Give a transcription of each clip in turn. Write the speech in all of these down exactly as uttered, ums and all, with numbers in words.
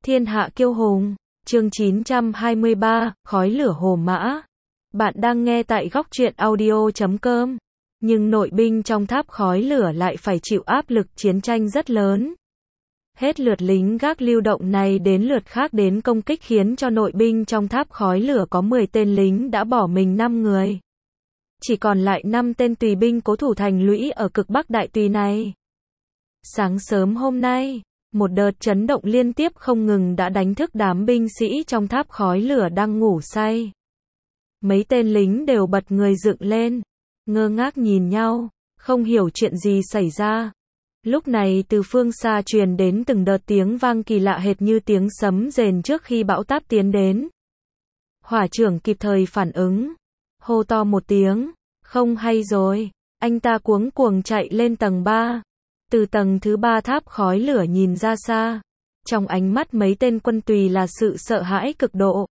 Thiên hạ kiêu hùng, chương chín trăm hai mươi ba, khói lửa Hồ Mã. Bạn đang nghe tại góc truyện audio chấm com. Nhưng nội binh trong tháp khói lửa lại phải chịu áp lực chiến tranh rất lớn. Hết lượt lính gác lưu động này đến lượt khác đến công kích khiến cho nội binh trong tháp khói lửa có mười tên lính đã bỏ mình năm người. Chỉ còn lại năm tên tùy binh cố thủ thành lũy ở cực bắc đại tùy này. Sáng sớm hôm nay, một đợt chấn động liên tiếp không ngừng đã đánh thức đám binh sĩ trong tháp khói lửa đang ngủ say. Mấy tên lính đều bật người dựng lên, ngơ ngác nhìn nhau, không hiểu chuyện gì xảy ra. Lúc này từ phương xa truyền đến từng đợt tiếng vang kỳ lạ hệt như tiếng sấm rền trước khi bão táp tiến đến. Hỏa trưởng kịp thời phản ứng, hô to một tiếng, không hay rồi, anh ta cuống cuồng chạy lên tầng ba. Từ tầng thứ ba tháp khói lửa nhìn ra xa, trong ánh mắt mấy tên quân tùy là sự sợ hãi cực độ.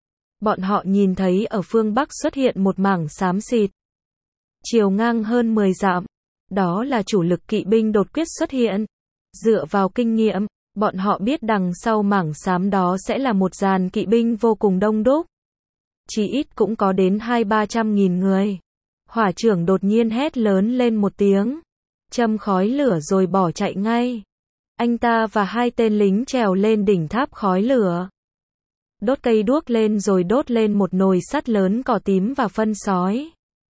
Bọn họ nhìn thấy ở phương Bắc xuất hiện một mảng xám xịt, chiều ngang hơn mười dặm, đó là chủ lực kỵ binh đột quyết xuất hiện. Dựa vào kinh nghiệm, bọn họ biết đằng sau mảng xám đó sẽ là một dàn kỵ binh vô cùng đông đúc. Chỉ ít cũng có đến hai ba trăm nghìn người. Hỏa trưởng đột nhiên hét lớn lên một tiếng, châm khói lửa rồi bỏ chạy ngay. Anh ta và hai tên lính trèo lên đỉnh tháp khói lửa, đốt cây đuốc lên rồi đốt lên một nồi sắt lớn cỏ tím và phân sói.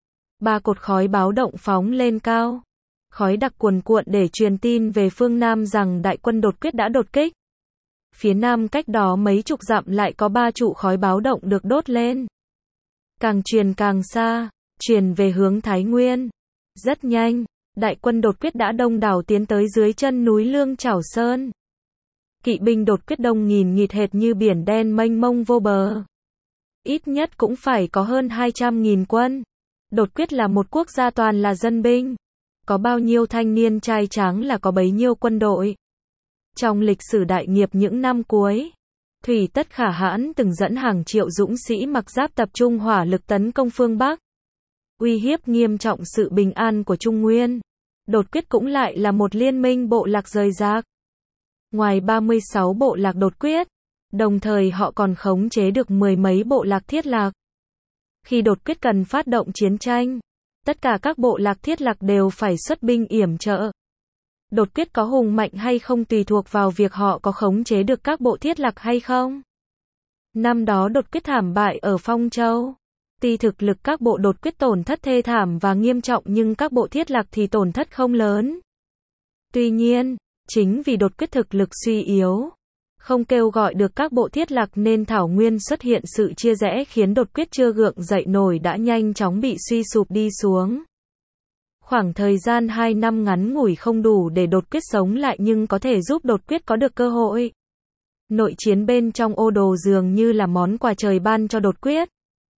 Ba cột khói báo động phóng lên cao, khói đặc cuồn cuộn để truyền tin về phương Nam rằng đại quân đột quyết đã đột kích. Phía Nam cách đó mấy chục dặm lại có ba trụ khói báo động được đốt lên. Càng truyền càng xa, truyền về hướng Thái Nguyên. Rất nhanh, đại quân đột quyết đã đông đảo tiến tới dưới chân núi Lương Chảo Sơn. Kỵ binh đột quyết đông nghìn nghịt hệt như biển đen mênh mông vô bờ. Ít nhất cũng phải có hơn hai trăm nghìn quân. Đột quyết là một quốc gia toàn là dân binh. Có bao nhiêu thanh niên trai tráng là có bấy nhiêu quân đội. Trong lịch sử đại nghiệp những năm cuối, Thủy Tất Khả Hãn từng dẫn hàng triệu dũng sĩ mặc giáp tập trung hỏa lực tấn công phương Bắc, uy hiếp nghiêm trọng sự bình an của Trung Nguyên. Đột quyết cũng lại là một liên minh bộ lạc rời rạc. Ngoài ba mươi sáu bộ lạc đột quyết, đồng thời họ còn khống chế được mười mấy bộ lạc thiết lạc. Khi đột quyết cần phát động chiến tranh, tất cả các bộ lạc thiết lạc đều phải xuất binh yểm trợ. Đột quyết có hùng mạnh hay không tùy thuộc vào việc họ có khống chế được các bộ thiết lạc hay không. Năm đó đột quyết thảm bại ở Phong Châu. Tuy thực lực các bộ đột quyết tổn thất thê thảm và nghiêm trọng nhưng các bộ thiết lạc thì tổn thất không lớn. Tuy nhiên, chính vì đột quyết thực lực suy yếu, không kêu gọi được các bộ thiết lạc nên Thảo Nguyên xuất hiện sự chia rẽ khiến đột quyết chưa gượng dậy nổi đã nhanh chóng bị suy sụp đi xuống. Khoảng thời gian hai năm ngắn ngủi không đủ để đột quyết sống lại nhưng có thể giúp đột quyết có được cơ hội. Nội chiến bên trong Ô Đồ dường như là món quà trời ban cho đột quyết.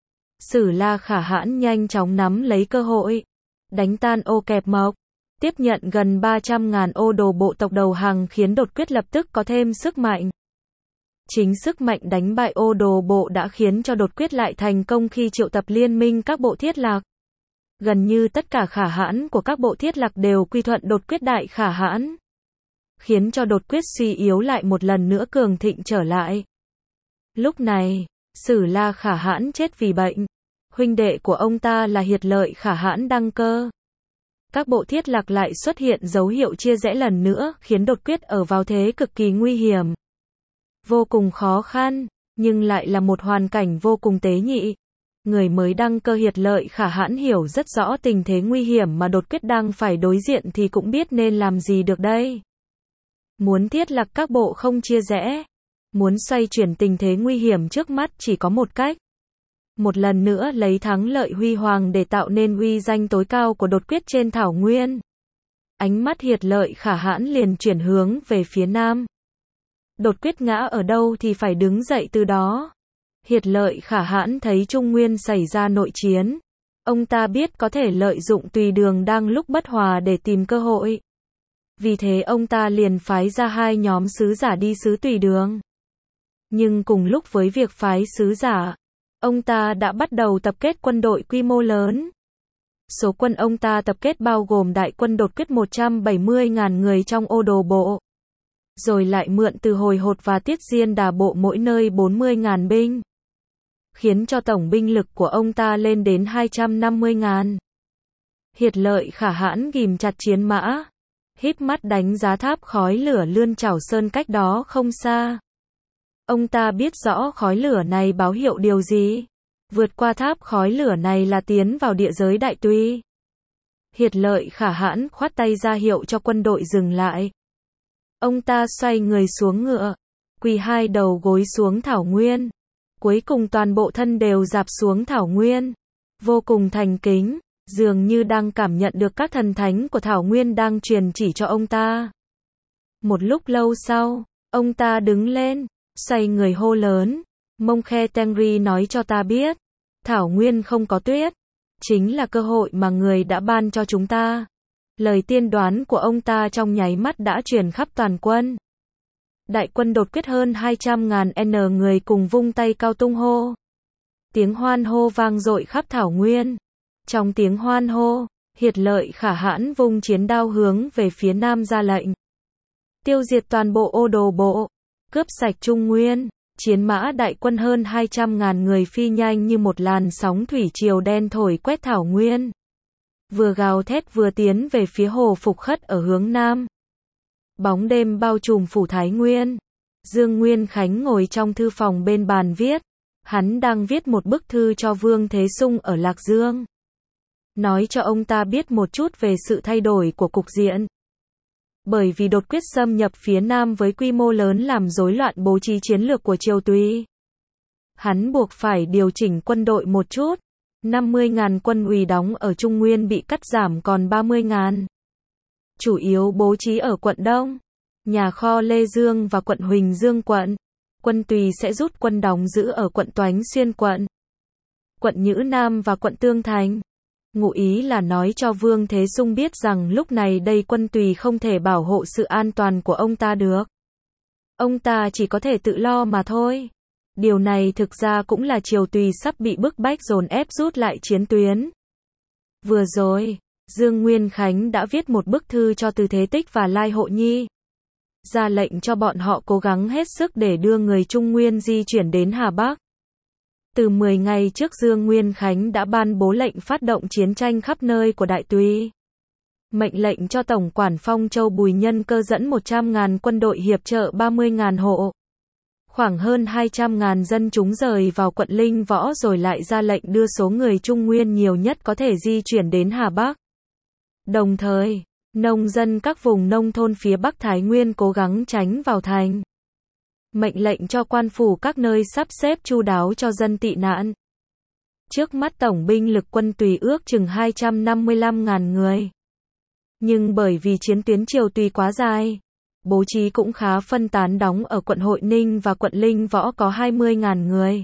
Sử La Khả Hãn nhanh chóng nắm lấy cơ hội, đánh tan Ô Kẹp Mộc, tiếp nhận gần ba trăm ngàn Ô Đồ bộ tộc đầu hàng khiến đột quyết lập tức có thêm sức mạnh. Chính sức mạnh đánh bại Ô Đồ bộ đã khiến cho đột quyết lại thành công khi triệu tập liên minh các bộ thiết lạc. Gần như tất cả Khả Hãn của các bộ thiết lạc đều quy thuận đột quyết đại Khả Hãn, khiến cho đột quyết suy yếu lại một lần nữa cường thịnh trở lại. Lúc này, Sử La Khả Hãn chết vì bệnh. Huynh đệ của ông ta là Hiệt Lợi Khả Hãn đăng cơ. Các bộ thiết lạc lại xuất hiện dấu hiệu chia rẽ lần nữa, khiến đột quyết ở vào thế cực kỳ nguy hiểm. Vô cùng khó khăn, nhưng lại là một hoàn cảnh vô cùng tế nhị. Người mới đăng cơ Hiệt Lợi Khả Hãn hiểu rất rõ tình thế nguy hiểm mà đột quyết đang phải đối diện thì cũng biết nên làm gì được đây. Muốn thiết lạc các bộ không chia rẽ, muốn xoay chuyển tình thế nguy hiểm trước mắt chỉ có một cách. Một lần nữa lấy thắng lợi huy hoàng để tạo nên uy danh tối cao của đột quyết trên Thảo Nguyên. Ánh mắt Hiệt Lợi Khả Hãn liền chuyển hướng về phía Nam. Đột quyết ngã ở đâu thì phải đứng dậy từ đó. Hiệt Lợi Khả Hãn thấy Trung Nguyên xảy ra nội chiến. Ông ta biết có thể lợi dụng Tùy Đường đang lúc bất hòa để tìm cơ hội. Vì thế ông ta liền phái ra hai nhóm sứ giả đi xứ Tùy Đường. Nhưng cùng lúc với việc phái sứ giả, ông ta đã bắt đầu tập kết quân đội quy mô lớn. Số quân ông ta tập kết bao gồm đại quân đột quyết một trăm bảy mươi ngàn người trong Ô Đồ bộ, rồi lại mượn từ Hồi Hột và Tiết Diên Đà bộ mỗi nơi bốn mươi ngàn binh, khiến cho tổng binh lực của ông ta lên đến hai trăm năm mươi ngàn. Hiệt Lợi Khả Hãn ghìm chặt chiến mã, híp mắt đánh giá tháp khói lửa Lươn Chảo Sơn cách đó không xa. Ông ta biết rõ khói lửa này báo hiệu điều gì. Vượt qua tháp khói lửa này là tiến vào địa giới Đại Tùy. Hiệt Lợi Khả Hãn khoát tay ra hiệu cho quân đội dừng lại. Ông ta xoay người xuống ngựa, quỳ hai đầu gối xuống thảo nguyên. Cuối cùng toàn bộ thân đều rạp xuống thảo nguyên, vô cùng thành kính, dường như đang cảm nhận được các thần thánh của thảo nguyên đang truyền chỉ cho ông ta. Một lúc lâu sau, ông ta đứng lên, xoay người hô lớn, Mông Khe Tengri nói cho ta biết, thảo nguyên không có tuyết, chính là cơ hội mà người đã ban cho chúng ta. Lời tiên đoán của ông ta trong nháy mắt đã truyền khắp toàn quân. Đại quân đột quyết hơn hai trăm ngàn N người cùng vung tay cao tung hô. Tiếng hoan hô vang dội khắp thảo nguyên. Trong tiếng hoan hô, Hiệt Lợi Khả Hãn vung chiến đao hướng về phía nam ra lệnh. Tiêu diệt toàn bộ Ô Đồ bộ, cướp sạch Trung Nguyên. Chiến mã đại quân hơn hai trăm ngàn người phi nhanh như một làn sóng thủy triều đen thổi quét thảo nguyên. Vừa gào thét vừa tiến về phía Hồ Phục Khất ở hướng nam. Bóng đêm bao trùm phủ Thái Nguyên. Dương Nguyên Khánh ngồi trong thư phòng bên bàn viết. Hắn đang viết một bức thư cho Vương Thế Sung ở Lạc Dương. Nói cho ông ta biết một chút về sự thay đổi của cục diện. Bởi vì đột quyết xâm nhập phía Nam với quy mô lớn làm rối loạn bố trí chiến lược của Triều Tùy. Hắn buộc phải điều chỉnh quân đội một chút. năm mươi ngàn quân ủy đóng ở Trung Nguyên bị cắt giảm còn ba mươi ngàn. Chủ yếu bố trí ở quận Đông, nhà kho Lê Dương và quận Huỳnh Dương quận. Quân Tùy sẽ rút quân đóng giữ ở quận Toánh Xuyên quận, quận Nhữ Nam và quận Tương Thành. Ngụ ý là nói cho Vương Thế Sung biết rằng lúc này đây quân Tùy không thể bảo hộ sự an toàn của ông ta được. Ông ta chỉ có thể tự lo mà thôi. Điều này thực ra cũng là Triều Tùy sắp bị bức bách dồn ép rút lại chiến tuyến. Vừa rồi, Dương Nguyên Khánh đã viết một bức thư cho Từ Thế Tích và Lai Hộ Nhi, ra lệnh cho bọn họ cố gắng hết sức để đưa người Trung Nguyên di chuyển đến Hà Bắc. Từ mười ngày trước Dương Nguyên Khánh đã ban bố lệnh phát động chiến tranh khắp nơi của Đại Tùy. Mệnh lệnh cho Tổng quản Phong Châu Bùi Nhân Cơ dẫn một trăm ngàn quân đội hiệp trợ ba mươi ngàn hộ. Khoảng hơn hai trăm ngàn dân chúng rời vào quận Linh Võ rồi lại ra lệnh đưa số người Trung Nguyên nhiều nhất có thể di chuyển đến Hà Bắc. Đồng thời, nông dân các vùng nông thôn phía Bắc Thái Nguyên cố gắng tránh vào thành. Mệnh lệnh cho quan phủ các nơi sắp xếp chu đáo cho dân tị nạn. Trước mắt tổng binh lực quân Tùy ước chừng hai trăm năm mươi lăm ngàn người. Nhưng bởi vì chiến tuyến Triều Tùy quá dài, bố trí cũng khá phân tán, đóng ở quận Hội Ninh và quận Linh Võ có hai mươi ngàn người.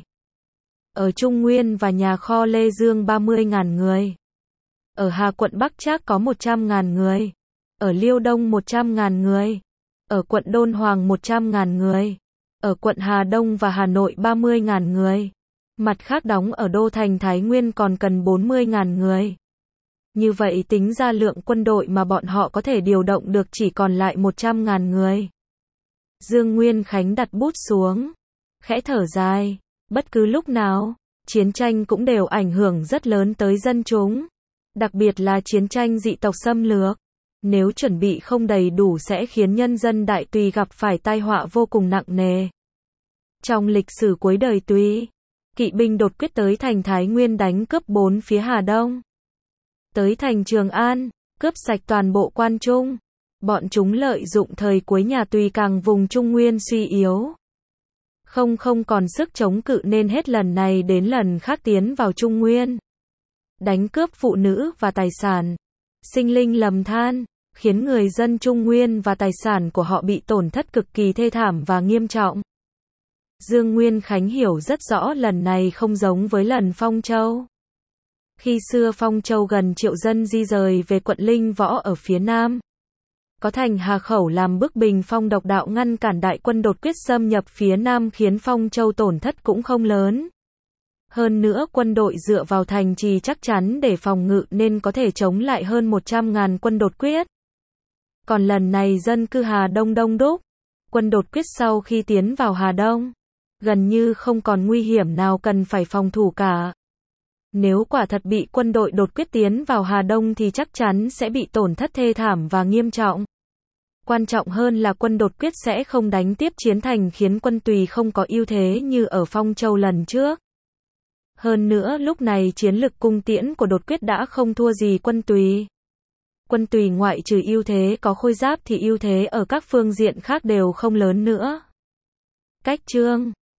Ở Trung Nguyên và nhà kho Lê Dương ba mươi ngàn người. Ở Hà quận Bắc Trác có một trăm ngàn người. Ở Liêu Đông một trăm ngàn người. Ở quận Đôn Hoàng một trăm ngàn người. Ở quận Hà Đông và Hà Nội ba mươi ngàn người. Mặt khác đóng ở Đô Thành Thái Nguyên còn cần bốn mươi ngàn người. Như vậy tính ra lượng quân đội mà bọn họ có thể điều động được chỉ còn lại một trăm ngàn người. Dương Nguyên Khánh đặt bút xuống, khẽ thở dài, bất cứ lúc nào, chiến tranh cũng đều ảnh hưởng rất lớn tới dân chúng. Đặc biệt là chiến tranh dị tộc xâm lược. Nếu chuẩn bị không đầy đủ sẽ khiến nhân dân Đại Tùy gặp phải tai họa vô cùng nặng nề. Trong lịch sử cuối đời Tùy, kỵ binh đột quyết tới thành Thái Nguyên đánh cướp bốn phía Hà Đông. Tới thành Trường An, cướp sạch toàn bộ quan trung. Bọn chúng lợi dụng thời cuối nhà Tùy càng vùng Trung Nguyên suy yếu. Không không còn sức chống cự nên hết lần này đến lần khác tiến vào Trung Nguyên. Đánh cướp phụ nữ và tài sản. Sinh linh lầm than, khiến người dân Trung Nguyên và tài sản của họ bị tổn thất cực kỳ thê thảm và nghiêm trọng. Dương Nguyên Khánh hiểu rất rõ lần này không giống với lần Phong Châu. Khi xưa Phong Châu gần triệu dân di rời về quận Linh Võ ở phía Nam. Có thành Hà Khẩu làm bức bình phong độc đạo ngăn cản đại quân đột quyết xâm nhập phía Nam khiến Phong Châu tổn thất cũng không lớn. Hơn nữa quân đội dựa vào thành trì chắc chắn để phòng ngự nên có thể chống lại hơn một trăm ngàn quân đột quyết. Còn lần này dân cư Hà Đông đông đúc, Quân đột quyết sau khi tiến vào Hà Đông, gần như không còn nguy hiểm nào cần phải phòng thủ cả. Nếu quả thật bị quân đội đột quyết tiến vào Hà Đông thì chắc chắn sẽ bị tổn thất thê thảm và nghiêm trọng. Quan trọng hơn là quân đột quyết sẽ không đánh tiếp Chiến Thành khiến quân Tùy không có ưu thế như ở Phong Châu lần trước. Hơn nữa lúc này chiến lực cung tiễn của đột quyết đã không thua gì quân Tùy. Quân Tùy ngoại trừ ưu thế có khôi giáp thì ưu thế ở các phương diện khác đều không lớn nữa. Cách chương